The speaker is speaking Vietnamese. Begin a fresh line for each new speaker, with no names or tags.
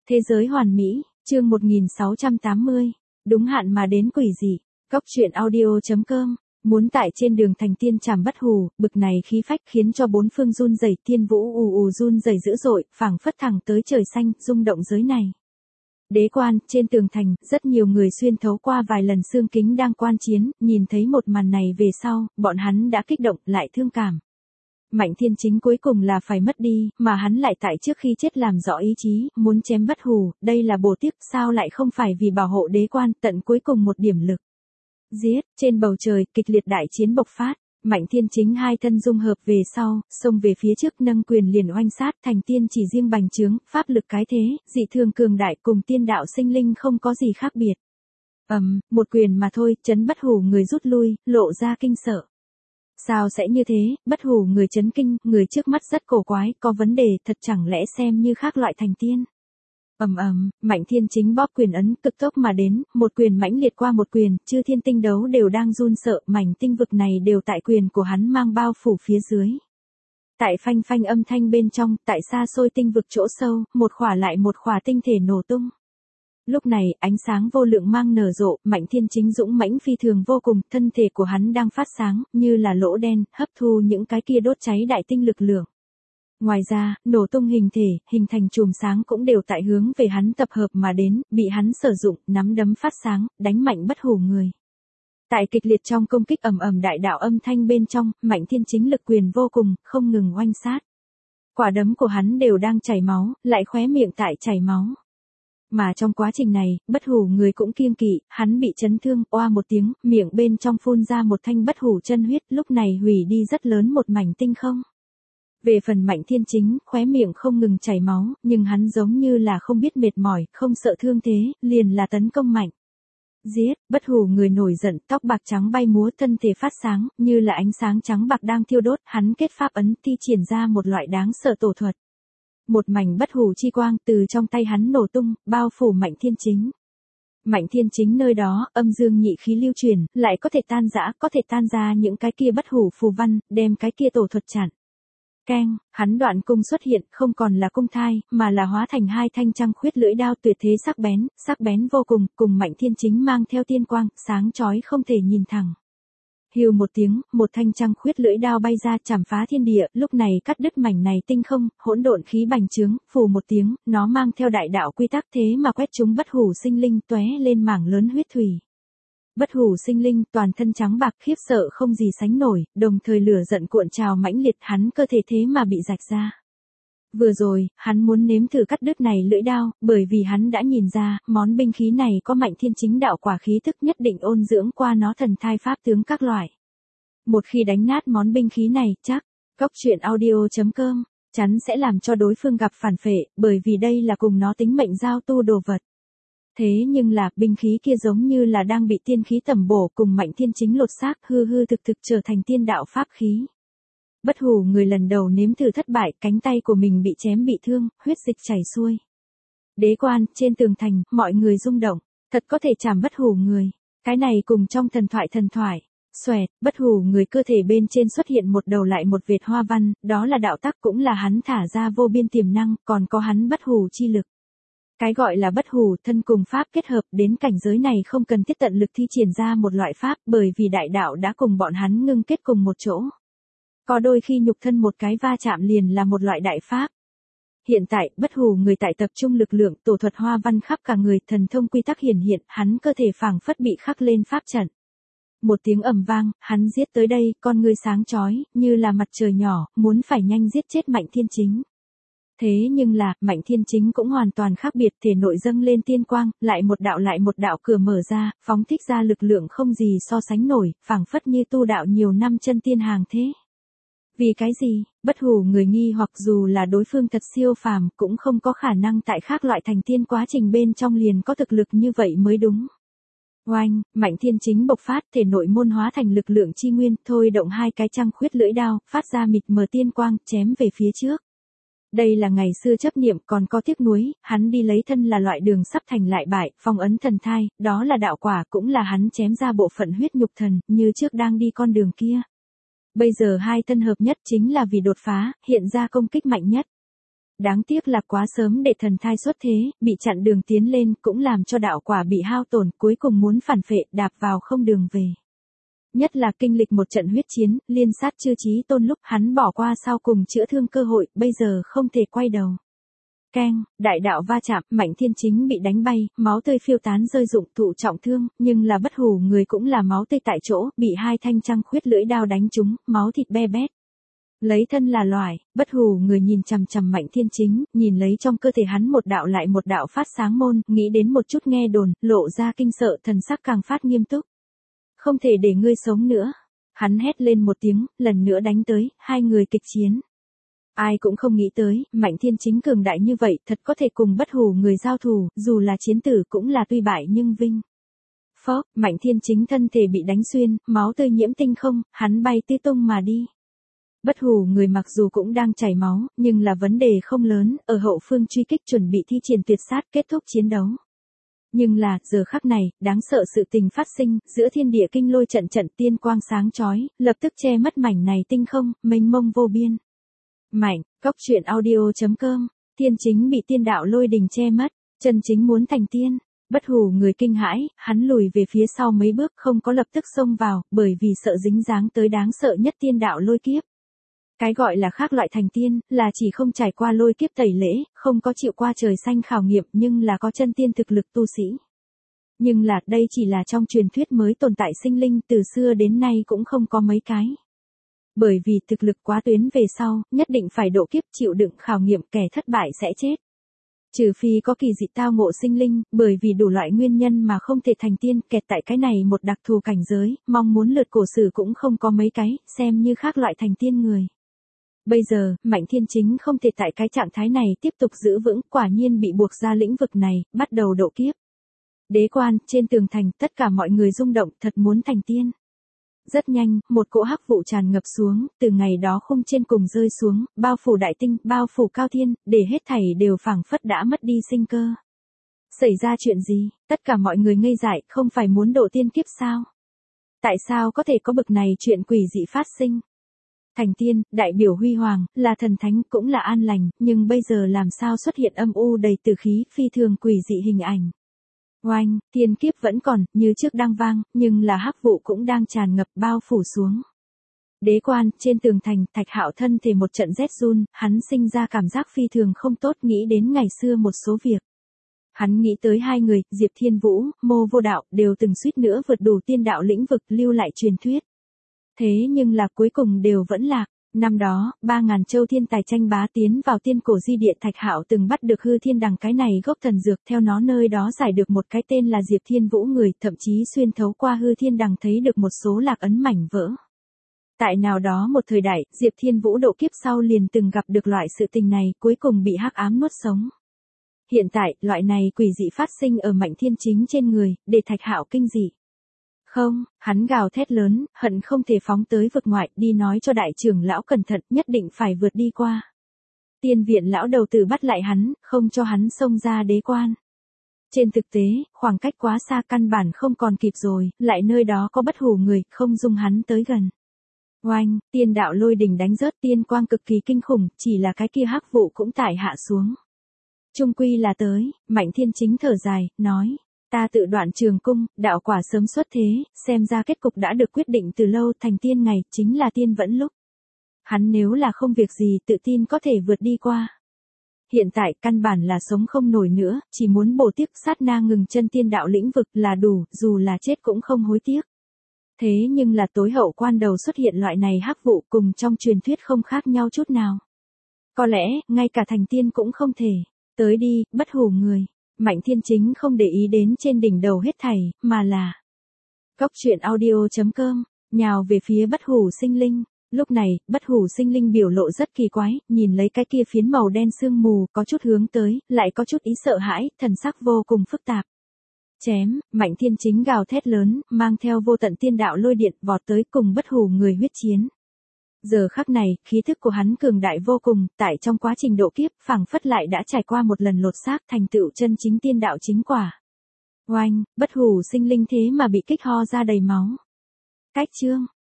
Thế giới hoàn mỹ, chương 1680. Đúng hạn mà đến quỷ dị. Cóc truyện audio.com. Muốn tại trên đường thành tiên trảm bất hủ, bực này khí phách khiến cho bốn phương run rẩy, tiên vũ ù ù run rẩy dữ dội, phảng phất thẳng tới trời xanh, rung động giới này. Đế quan, trên tường thành, rất nhiều người xuyên thấu qua vài lần xương kính đang quan chiến, nhìn thấy một màn này về sau, bọn hắn đã kích động, lại thương cảm. Mạnh Thiên Chính cuối cùng là phải mất đi, mà hắn lại tại trước khi chết làm rõ ý chí, muốn chém bất hủ, đây là bổ tiếc, sao lại không phải vì bảo hộ đế quan, tận cuối cùng một điểm lực. Giết, trên bầu trời, kịch liệt đại chiến bộc phát, Mạnh Thiên Chính hai thân dung hợp về sau, xông về phía trước nâng quyền liền oanh sát, thành tiên chỉ riêng bành trướng, pháp lực cái thế, dị thường cường đại cùng tiên đạo sinh linh không có gì khác biệt. Một quyền mà thôi, chấn bất hủ người rút lui, lộ ra kinh sợ. Sao sẽ như thế, bất hủ người chấn kinh, người trước mắt rất cổ quái, có vấn đề, thật chẳng lẽ xem như khác loại thành tiên. Mạnh Thiên Chính bóp quyền ấn, cực tốc mà đến, một quyền mãnh liệt qua một quyền, chư thiên tinh đấu đều đang run sợ, mảnh tinh vực này đều tại quyền của hắn mang bao phủ phía dưới. Tại phanh phanh âm thanh bên trong, tại xa xôi tinh vực chỗ sâu, một khỏa lại một khỏa tinh thể nổ tung. Lúc này, ánh sáng vô lượng mang nở rộ, Mạnh Thiên Chính dũng mãnh phi thường vô cùng, thân thể của hắn đang phát sáng, như là lỗ đen, hấp thu những cái kia đốt cháy đại tinh lực lượng. Ngoài ra, nổ tung hình thể, hình thành chùm sáng cũng đều tại hướng về hắn tập hợp mà đến, bị hắn sử dụng, nắm đấm phát sáng, đánh mạnh bất hủ người. Tại kịch liệt trong công kích đại đạo âm thanh bên trong, Mạnh Thiên Chính lực quyền vô cùng, không ngừng oanh sát. Quả đấm của hắn đều đang chảy máu, lại khóe miệng tại chảy máu. Mà trong quá trình này, bất hủ người cũng kiêng kỵ, hắn bị chấn thương, oa một tiếng, miệng bên trong phun ra một thanh bất hủ chân huyết, lúc này hủy đi rất lớn một mảnh tinh không. Về phần Mạnh Thiên Chính, khóe miệng không ngừng chảy máu, nhưng hắn giống như là không biết mệt mỏi, không sợ thương thế, liền là tấn công mạnh. Giết, bất hủ người nổi giận, tóc bạc trắng bay múa, thân thể phát sáng, như là ánh sáng trắng bạc đang thiêu đốt, hắn kết pháp ấn, thi triển ra một loại đáng sợ tổ thuật. Một mảnh bất hủ chi quang từ trong tay hắn nổ tung, bao phủ Mạnh Thiên Chính. Mạnh Thiên Chính nơi đó, âm dương nhị khí lưu truyền, lại có thể tan rã, có thể tan ra những cái kia bất hủ phù văn, đem cái kia tổ thuật chặn. Keng, hắn đoạn cung xuất hiện, không còn là cung thai, mà là hóa thành hai thanh trăng khuyết lưỡi đao tuyệt thế sắc bén vô cùng, cùng Mạnh Thiên Chính mang theo tiên quang, sáng chói không thể nhìn thẳng. Hưu một tiếng, một thanh trăng khuyết lưỡi đao bay ra chảm phá thiên địa, lúc này cắt đứt mảnh này tinh không, hỗn độn khí bành trướng, phù một tiếng, nó mang theo đại đạo quy tắc thế mà quét chúng bất hủ sinh linh tóe lên mảng lớn huyết thủy. Bất hủ sinh linh, toàn thân trắng bạc khiếp sợ không gì sánh nổi, đồng thời lửa giận cuộn trào mãnh liệt, hắn cơ thể thế mà bị rạch ra. Vừa rồi, hắn muốn nếm thử cắt đứt này lưỡi đao, bởi vì hắn đã nhìn ra, món binh khí này có Mạnh Thiên Chính đạo quả khí thức nhất định ôn dưỡng qua nó thần thai pháp tướng các loại. Một khi đánh nát món binh khí này, chắc, cóc truyện audio.com, chắn sẽ làm cho đối phương gặp phản phệ, bởi vì đây là cùng nó tính mệnh giao tu đồ vật. Thế nhưng là, binh khí kia giống như là đang bị tiên khí tẩm bổ cùng Mạnh Thiên Chính lột xác hư thực trở thành tiên đạo pháp khí. Bất hủ người lần đầu nếm thử thất bại, cánh tay của mình bị chém bị thương, huyết dịch chảy xuôi. Đế quan, trên tường thành, mọi người rung động, thật có thể chảm bất hủ người. Cái này cùng trong thần thoại. Xoẹt, bất hủ người cơ thể bên trên xuất hiện một đầu lại một vệt hoa văn, đó là đạo tắc cũng là hắn thả ra vô biên tiềm năng, còn có hắn bất hủ chi lực. Cái gọi là bất hủ thân cùng pháp kết hợp đến cảnh giới này không cần thiết tận lực thi triển ra một loại pháp bởi vì đại đạo đã cùng bọn hắn ngưng kết cùng một chỗ. Có đôi khi nhục thân một cái va chạm liền là một loại đại pháp. Hiện tại, bất hủ người tại tập trung lực lượng, tổ thuật hoa văn khắp cả người, thần thông quy tắc hiển hiện, hắn cơ thể phảng phất bị khắc lên pháp trận. Một tiếng ầm vang, hắn giết tới đây, con ngươi sáng chói, như là mặt trời nhỏ, muốn phải nhanh giết chết Mạnh Thiên Chính. Thế nhưng là, Mạnh Thiên Chính cũng hoàn toàn khác biệt, thể nội dâng lên tiên quang, lại một đạo cửa mở ra, phóng thích ra lực lượng không gì so sánh nổi, phảng phất như tu đạo nhiều năm chân tiên hàng thế. Vì cái gì, bất hủ người nghi hoặc dù là đối phương thật siêu phàm, cũng không có khả năng tại khác loại thành tiên quá trình bên trong liền có thực lực như vậy mới đúng. Oanh, Mạnh Thiên Chính bộc phát, thể nội môn hóa thành lực lượng chi nguyên, thôi động hai cái trăng khuyết lưỡi đao, phát ra mịt mờ tiên quang, chém về phía trước. Đây là ngày xưa chấp niệm, còn có tiếc nuối, hắn đi lấy thân là loại đường sắp thành lại bại, phong ấn thần thai, đó là đạo quả, cũng là hắn chém ra bộ phận huyết nhục thần, như trước đang đi con đường kia. Bây giờ hai thân hợp nhất chính là vì đột phá, hiện ra công kích mạnh nhất. Đáng tiếc là quá sớm để thần thai xuất thế, bị chặn đường tiến lên cũng làm cho đạo quả bị hao tổn, cuối cùng muốn phản phệ đạp vào không đường về. Nhất là kinh lịch một trận huyết chiến, liên sát chư chí tôn lúc hắn bỏ qua sau cùng chữa thương cơ hội, bây giờ không thể quay đầu. Keng, đại đạo va chạm, Mạnh Thiên Chính bị đánh bay, máu tươi phiêu tán rơi rụng, thụ trọng thương, nhưng là bất hủ người cũng là máu tươi tại chỗ, bị hai thanh trăng khuyết lưỡi đao đánh trúng, máu thịt be bét. Lấy thân là loài, bất hủ người nhìn chằm chằm Mạnh Thiên Chính, nhìn lấy trong cơ thể hắn một đạo lại một đạo phát sáng môn, nghĩ đến một chút nghe đồn, lộ ra kinh sợ, thần sắc càng phát nghiêm túc. Không thể để ngươi sống nữa. Hắn hét lên một tiếng, lần nữa đánh tới, hai người kịch chiến. Ai cũng không nghĩ tới, Mạnh Thiên Chính cường đại như vậy, thật có thể cùng bất hủ người giao thủ, dù là chiến tử cũng là tuy bại nhưng vinh. Phốc, Mạnh Thiên Chính thân thể bị đánh xuyên, máu tươi nhiễm tinh không, hắn bay tứ tung mà đi. Bất hủ người mặc dù cũng đang chảy máu, nhưng là vấn đề không lớn, ở hậu phương truy kích chuẩn bị thi triển tuyệt sát kết thúc chiến đấu. Nhưng là, giờ khắc này, đáng sợ sự tình phát sinh, giữa thiên địa kinh lôi trận trận tiên quang sáng chói, lập tức che mất mảnh này tinh không, mênh mông vô biên. Mạnh, Cốc Truyện Audio.com, Thiên Chính bị tiên đạo lôi đình che mất, chân chính muốn thành tiên. Bất hủ người kinh hãi, hắn lùi về phía sau mấy bước không có lập tức xông vào, bởi vì sợ dính dáng tới đáng sợ nhất tiên đạo lôi kiếp. Cái gọi là khác loại thành tiên, là chỉ không trải qua lôi kiếp tẩy lễ, không có chịu qua trời xanh khảo nghiệm nhưng là có chân tiên thực lực tu sĩ. Nhưng là, đây chỉ là trong truyền thuyết mới tồn tại sinh linh, từ xưa đến nay cũng không có mấy cái. Bởi vì thực lực quá tuyến về sau, nhất định phải độ kiếp chịu đựng khảo nghiệm, kẻ thất bại sẽ chết. Trừ phi có kỳ dị tao ngộ sinh linh, bởi vì đủ loại nguyên nhân mà không thể thành tiên, kẹt tại cái này một đặc thù cảnh giới, mong muốn lượt cổ sử cũng không có mấy cái, xem như khác loại thành tiên người. Bây giờ, Mạnh Thiên Chính không thể tại cái trạng thái này tiếp tục giữ vững, quả nhiên bị buộc ra lĩnh vực này, bắt đầu độ kiếp. Đế quan, trên tường thành, tất cả mọi người rung động, thật muốn thành tiên. Rất nhanh, một cỗ hắc vụ tràn ngập xuống, từ ngày đó khung trên cùng rơi xuống, bao phủ đại tinh, bao phủ cao thiên, để hết thảy đều phảng phất đã mất đi sinh cơ. Xảy ra chuyện gì? Tất cả mọi người ngây dại, không phải muốn độ tiên kiếp sao? Tại sao có thể có bực này chuyện quỷ dị phát sinh? Thành tiên, đại biểu huy hoàng, là thần thánh, cũng là an lành, nhưng bây giờ làm sao xuất hiện âm u đầy tử khí, phi thường quỷ dị hình ảnh. Oanh, tiên kiếp vẫn còn, như trước đang vang, nhưng là hắc vụ cũng đang tràn ngập bao phủ xuống. Đế quan, trên tường thành, Thạch Hạo thân thể một trận rét run, hắn sinh ra cảm giác phi thường không tốt, nghĩ đến ngày xưa một số việc. Hắn nghĩ tới hai người, Diệp Thiên Vũ, Mô Vô Đạo, đều từng suýt nữa vượt đủ tiên đạo lĩnh vực lưu lại truyền thuyết. Thế nhưng là cuối cùng đều vẫn lạc. Năm đó, 3.000 châu thiên tài tranh bá tiến vào tiên cổ di địa, Thạch Hạo từng bắt được hư thiên đằng cái này gốc thần dược, theo nó nơi đó giải được một cái tên là Diệp Thiên Vũ người, thậm chí xuyên thấu qua hư thiên đằng thấy được một số lạc ấn mảnh vỡ. Tại nào đó một thời đại, Diệp Thiên Vũ độ kiếp sau liền từng gặp được loại sự tình này, cuối cùng bị hắc ám nuốt sống. Hiện tại, loại này quỷ dị phát sinh ở Mạnh Thiên Chính trên người, để Thạch Hạo kinh dị. Không, hắn gào thét lớn, hận không thể phóng tới vực ngoại, đi nói cho đại trưởng lão cẩn thận, nhất định phải vượt đi qua. Tiên viện lão đầu tử bắt lại hắn, không cho hắn xông ra đế quan. Trên thực tế, khoảng cách quá xa căn bản không còn kịp rồi, lại nơi đó có bất hủ người, không dung hắn tới gần. Oanh, tiên đạo lôi đỉnh đánh rớt, tiên quang cực kỳ kinh khủng, chỉ là cái kia hắc vụ cũng tải hạ xuống. Trung quy là tới, Mạnh Thiên Chính thở dài, nói. Ta tự đoạn trường cung, đạo quả sớm xuất thế, xem ra kết cục đã được quyết định từ lâu, thành tiên ngày, chính là tiên vẫn lúc. Hắn nếu là không việc gì tự tin có thể vượt đi qua. Hiện tại căn bản là sống không nổi nữa, chỉ muốn bổ tiếp sát na ngừng chân tiên đạo lĩnh vực là đủ, dù là chết cũng không hối tiếc. Thế nhưng là tối hậu quan đầu xuất hiện loại này hắc vụ cùng trong truyền thuyết không khác nhau chút nào. Có lẽ, ngay cả thành tiên cũng không thể. Tới đi, bất hủ người. Mạnh Thiên Chính không để ý đến trên đỉnh đầu hết thảy, mà là Cốc Truyện Audio.com, nhào về phía bất hủ sinh linh. Lúc này, bất hủ sinh linh biểu lộ rất kỳ quái, nhìn lấy cái kia phiến màu đen sương mù, có chút hướng tới, lại có chút ý sợ hãi, thần sắc vô cùng phức tạp. Chém, Mạnh Thiên Chính gào thét lớn, mang theo vô tận tiên đạo lôi điện vọt tới cùng bất hủ người huyết chiến. Giờ khắc này, khí thức của hắn cường đại vô cùng, tại trong quá trình độ kiếp, phảng phất lại đã trải qua một lần lột xác thành tựu chân chính tiên đạo chính quả. Oanh, bất hủ sinh linh thế mà bị kích ho ra đầy máu. Cách chương,